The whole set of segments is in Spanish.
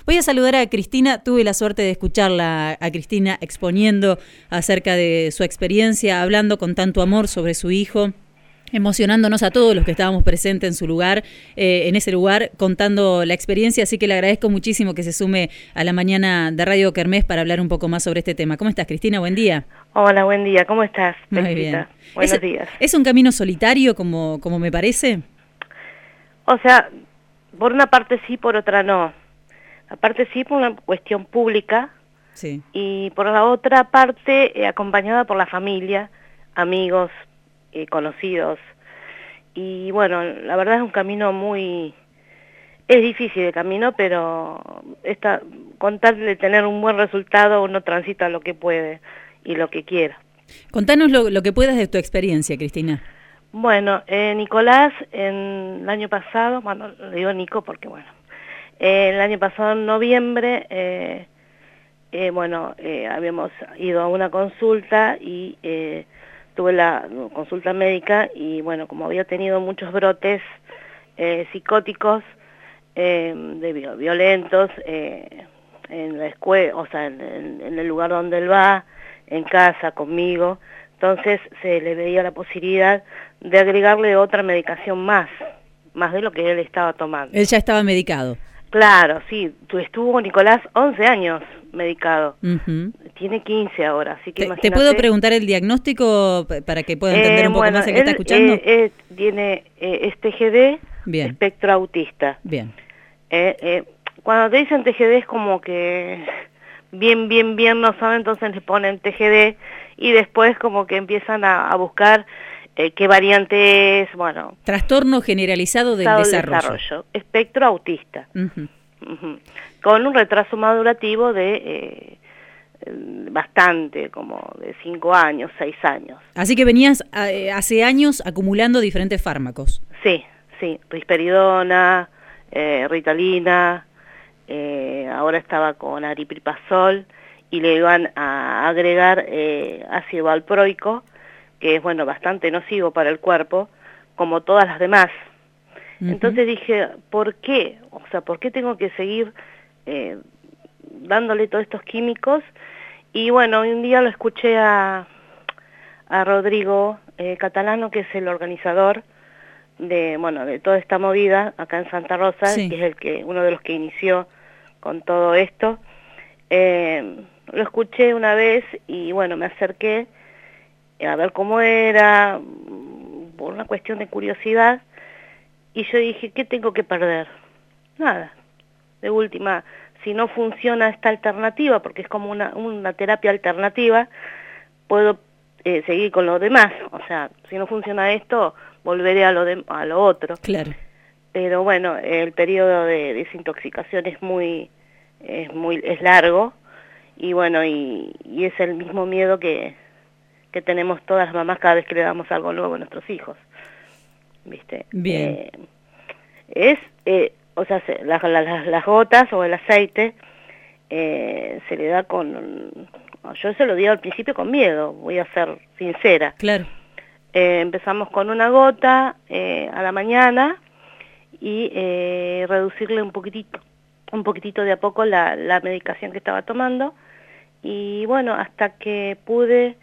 Voy a saludar a Cristina. Tuve la suerte de escucharla a Cristina exponiendo acerca de su experiencia, hablando con tanto amor sobre su hijo, emocionándonos a todos los que estábamos presentes en su lugar, en ese lugar, contando la experiencia. Así que le agradezco muchísimo que se sume a la mañana de Radio Kermés para hablar un poco más sobre este tema. ¿Cómo estás, Cristina? Buen día. Hola, buen día. ¿Cómo estás? Muy bien. Buenos días. ¿Es un camino solitario, como me parece? O sea, por una parte sí, por otra no. Aparte sí, por una cuestión pública. Sí. Y por la otra parte, acompañada por la familia, amigos, conocidos. Y bueno, la verdad es un camino es difícil el camino, pero con tal de tener un buen resultado, uno transita lo que puede y lo que quiera. Contanos lo que puedas de tu experiencia, Cristina. Bueno, Nicolás, en el año pasado, bueno, le digo Nico porque bueno, el año pasado en noviembre, habíamos ido a una consulta y tuve la consulta médica y bueno, como había tenido muchos brotes psicóticos, violentos, en la escuela, o sea, en el lugar donde él va, en casa, conmigo, entonces se le veía la posibilidad de agregarle otra medicación más de lo que él estaba tomando. Él ya estaba medicado. Claro, sí, estuvo Nicolás 11 años medicado. Uh-huh. Tiene 15 ahora, así que imagínate. ¿Te puedo preguntar el diagnóstico para que pueda entender un poco más el que está escuchando? Tiene TGD, bien. Espectro autista. Bien. Cuando te dicen TGD es como que bien no saben, entonces le ponen TGD y después como que empiezan a buscar qué variante es, bueno. Trastorno generalizado del desarrollo. Espectro autista. Uh-huh. Uh-huh. Con un retraso madurativo de bastante, como de 5 años, 6 años. Así que venías hace años acumulando diferentes fármacos. Sí, risperidona, Ritalina, ahora estaba con aripiprazol y le iban a agregar ácido valproico, que es bueno bastante nocivo para el cuerpo, como todas las demás. Uh-huh. Entonces dije, ¿por qué? O sea, ¿por qué tengo que seguir dándole todos estos químicos? Y bueno, un día lo escuché a Rodrigo Catalano, que es el organizador de toda esta movida acá en Santa Rosa, sí, que es uno de los que inició con todo esto. Lo escuché una vez y bueno, me acerqué a ver cómo era, por una cuestión de curiosidad, y yo dije, ¿qué tengo que perder? Nada. De última, si no funciona esta alternativa, porque es como una terapia alternativa, puedo seguir con lo demás. O sea, si no funciona esto, volveré a lo otro. Claro. Pero bueno, el periodo de desintoxicación es largo, y bueno, y es el mismo miedo que tenemos todas las mamás cada vez que le damos algo nuevo a nuestros hijos, ¿viste? Bien. O sea, las gotas o el aceite se le da yo se lo di al principio con miedo, voy a ser sincera. Claro. Empezamos con una gota a la mañana y reducirle un poquitito de a poco la medicación que estaba tomando, y bueno, hasta que pude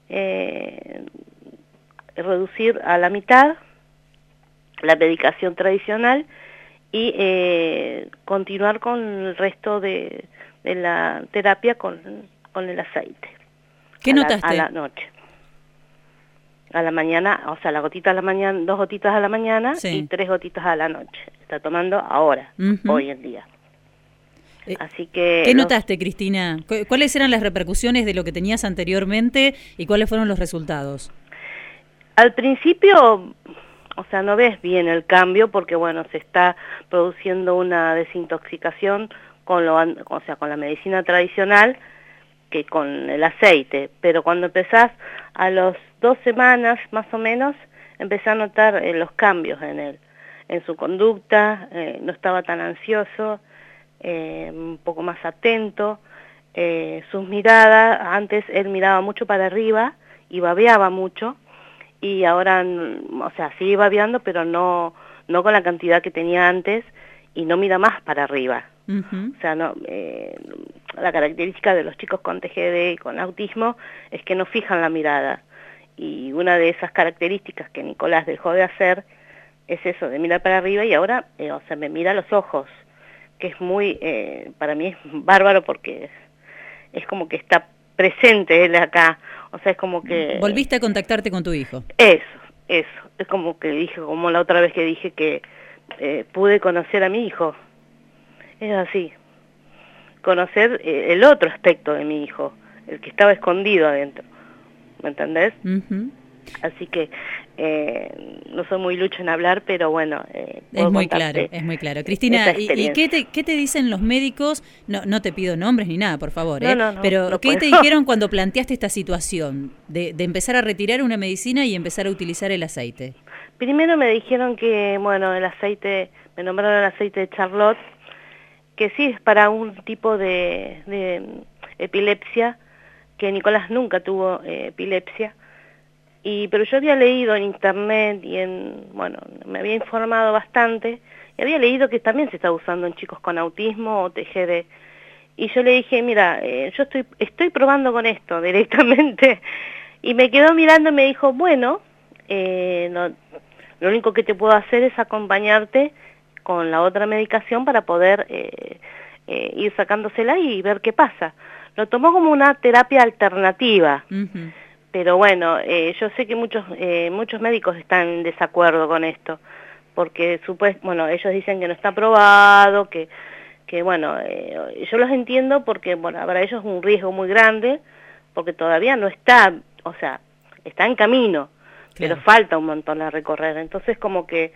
reducir a la mitad la medicación tradicional y continuar con el resto de la terapia con el aceite. ¿Qué notaste? A la noche. A la mañana, o sea, la gotita a la mañana, 2 gotitas a la mañana, sí, y 3 gotitas a la noche. Está tomando ahora, uh-huh, hoy en día. Así que... ¿Qué notaste, Cristina? ¿Cuáles eran las repercusiones de lo que tenías anteriormente y cuáles fueron los resultados? Al principio, o sea, no ves bien el cambio porque, bueno, se está produciendo una desintoxicación con la medicina tradicional que con el aceite. Pero cuando empezás, a las 2 semanas más o menos, empecé a notar los cambios en él, en su conducta, no estaba tan ansioso, un poco más atento, sus miradas, antes él miraba mucho para arriba y babeaba mucho, y ahora, o sea, sigue babeando, pero no con la cantidad que tenía antes, y no mira más para arriba. O sea, no, la característica de los chicos con TGD y con autismo es que no fijan la mirada. Y una de esas características que Nicolás dejó de hacer es eso, de mirar para arriba y ahora, o sea, me mira a los ojos, que es muy, para mí es bárbaro porque es como que está presente él acá, o sea, es como que... ¿Volviste a contactarte con tu hijo? Eso, es como que dije, como la otra vez que dije que pude conocer a mi hijo, es así, conocer el otro aspecto de mi hijo, el que estaba escondido adentro, ¿me entendés? Así que no soy muy lucho en hablar, pero bueno, es muy claro, es muy claro. Cristina, ¿y qué te dicen los médicos? No te pido nombres ni nada, por favor, pero no ¿qué puedo. te dijeron cuando planteaste esta situación de empezar a retirar una medicina y empezar a utilizar el aceite? Primero me dijeron que, bueno, el aceite, me nombraron el aceite de Charlotte, que sí es para un tipo de epilepsia, que Nicolás nunca tuvo epilepsia, pero yo había leído en internet y bueno, me había informado bastante, y había leído que también se está usando en chicos con autismo o TGD. Y yo le dije, mira, yo estoy probando con esto directamente, y me quedó mirando y me dijo, bueno, lo único que te puedo hacer es acompañarte con la otra medicación para poder ir sacándosela y ver qué pasa. Lo tomó como una terapia alternativa. Pero bueno, yo sé que muchos médicos están en desacuerdo con esto, porque bueno, ellos dicen que no está aprobado, que bueno, yo los entiendo porque bueno, para ellos es un riesgo muy grande, porque todavía no está, o sea, está en camino, pero falta un montón a recorrer. Entonces como que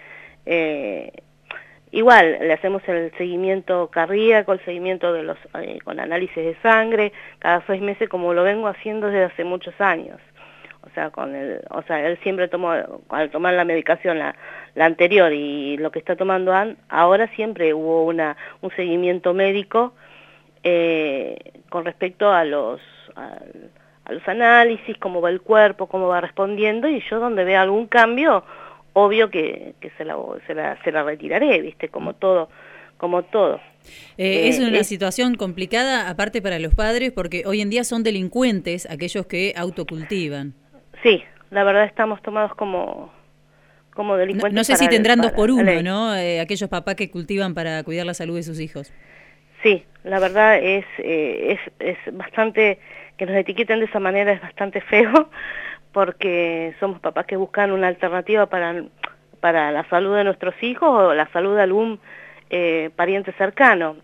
igual le hacemos el seguimiento cardíaco, el seguimiento de con análisis de sangre, cada 6 meses, como lo vengo haciendo desde hace muchos años. O sea, él siempre al tomar la medicación, la anterior y lo que está tomando ahora, siempre hubo un seguimiento médico con respecto a los análisis, cómo va el cuerpo, cómo va respondiendo, y yo donde vea algún cambio, obvio que se la retiraré, ¿viste? Como todo. Es una situación complicada, aparte para los padres, porque hoy en día son delincuentes aquellos que autocultivan. Sí, la verdad estamos tomados como delincuentes. No sé si tendrán 2 por 1, ¿no? Aquellos papás que cultivan para cuidar la salud de sus hijos. Sí, la verdad es bastante, que nos etiqueten de esa manera es bastante feo, porque somos papás que buscan una alternativa para la salud de nuestros hijos o la salud de algún pariente cercano.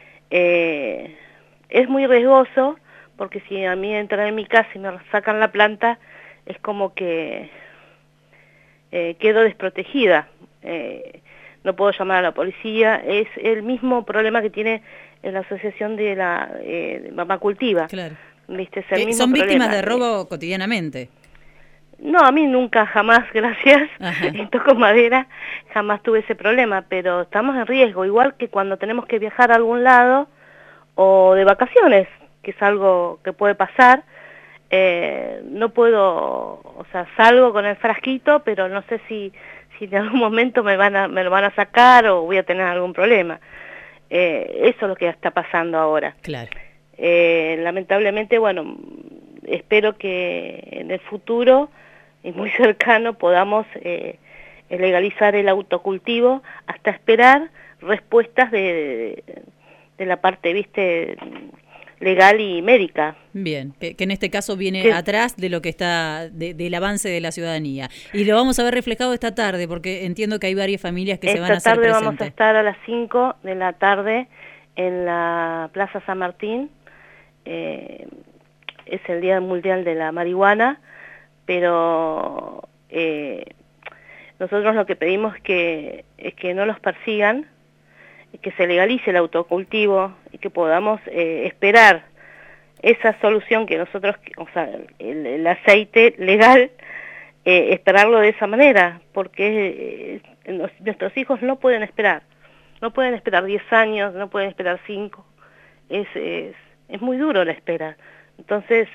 Es muy riesgoso, porque si a mí entran en mi casa y me sacan la planta, es como que quedo desprotegida. No puedo llamar a la policía. Es el mismo problema que tiene la asociación de la Mamá Cultiva. Claro. ¿Viste? Es el mismo ¿Son problema. víctimas de robo cotidianamente? No, a mí nunca, jamás, gracias. Y toco madera, jamás tuve ese problema, pero estamos en riesgo, igual que cuando tenemos que viajar a algún lado o de vacaciones, que es algo que puede pasar. No puedo, o sea, salgo con el frasquito, pero no sé si en algún momento me lo van a sacar o voy a tener algún problema. Eso es lo que está pasando ahora. Claro. Lamentablemente, bueno, espero que en el futuro y muy cercano podamos legalizar el autocultivo hasta esperar respuestas de la parte, ¿viste?, legal y médica. Bien, que en este caso viene atrás de lo que está, del avance de la ciudadanía. Y lo vamos a ver reflejado esta tarde, porque entiendo que hay varias familias que se van a hacer presentes. Esta tarde vamos a estar a las 5 de la tarde en la Plaza San Martín. Es el Día Mundial de la Marihuana, pero nosotros lo que pedimos es que no los persigan, que se legalice el autocultivo y que podamos esperar esa solución que nosotros, o sea, el aceite legal, esperarlo de esa manera, porque nuestros hijos no pueden esperar 10 años, no pueden esperar 5, es muy duro la espera. Entonces,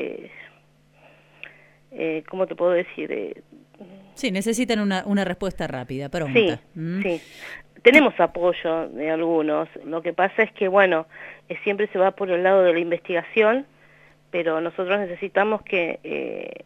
¿cómo te puedo decir? Sí, necesitan una respuesta rápida, pronta. Sí. tenemos apoyo de algunos. Lo que pasa es que, bueno, siempre se va por el lado de la investigación, pero nosotros necesitamos que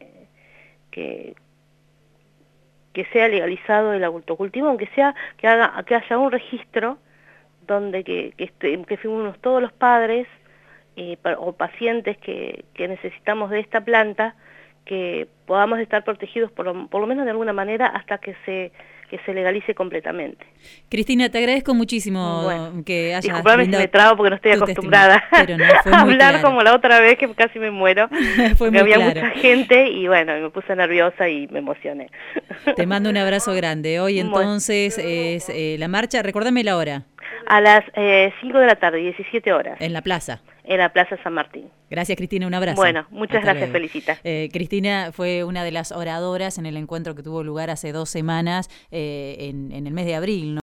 sea legalizado el autocultivo, aunque sea que haya un registro donde que firmemos todos los padres o pacientes que necesitamos de esta planta, que podamos estar protegidos por lo menos de alguna manera hasta que se legalice completamente. Cristina, te agradezco muchísimo que hayas disculpame si me trabo porque no estoy acostumbrada a hablar como la otra vez que casi me muero. Fue muy había claro. Mucha gente y bueno, me puse nerviosa y me emocioné. Te mando un abrazo grande. Hoy entonces es la marcha, recordame la hora. A las 5 de la tarde, 17 horas. En la plaza. En la Plaza San Martín. Gracias, Cristina, un abrazo. Bueno, muchas gracias, Felicita. Cristina fue una de las oradoras en el encuentro que tuvo lugar hace 2 semanas, en el mes de abril, ¿no?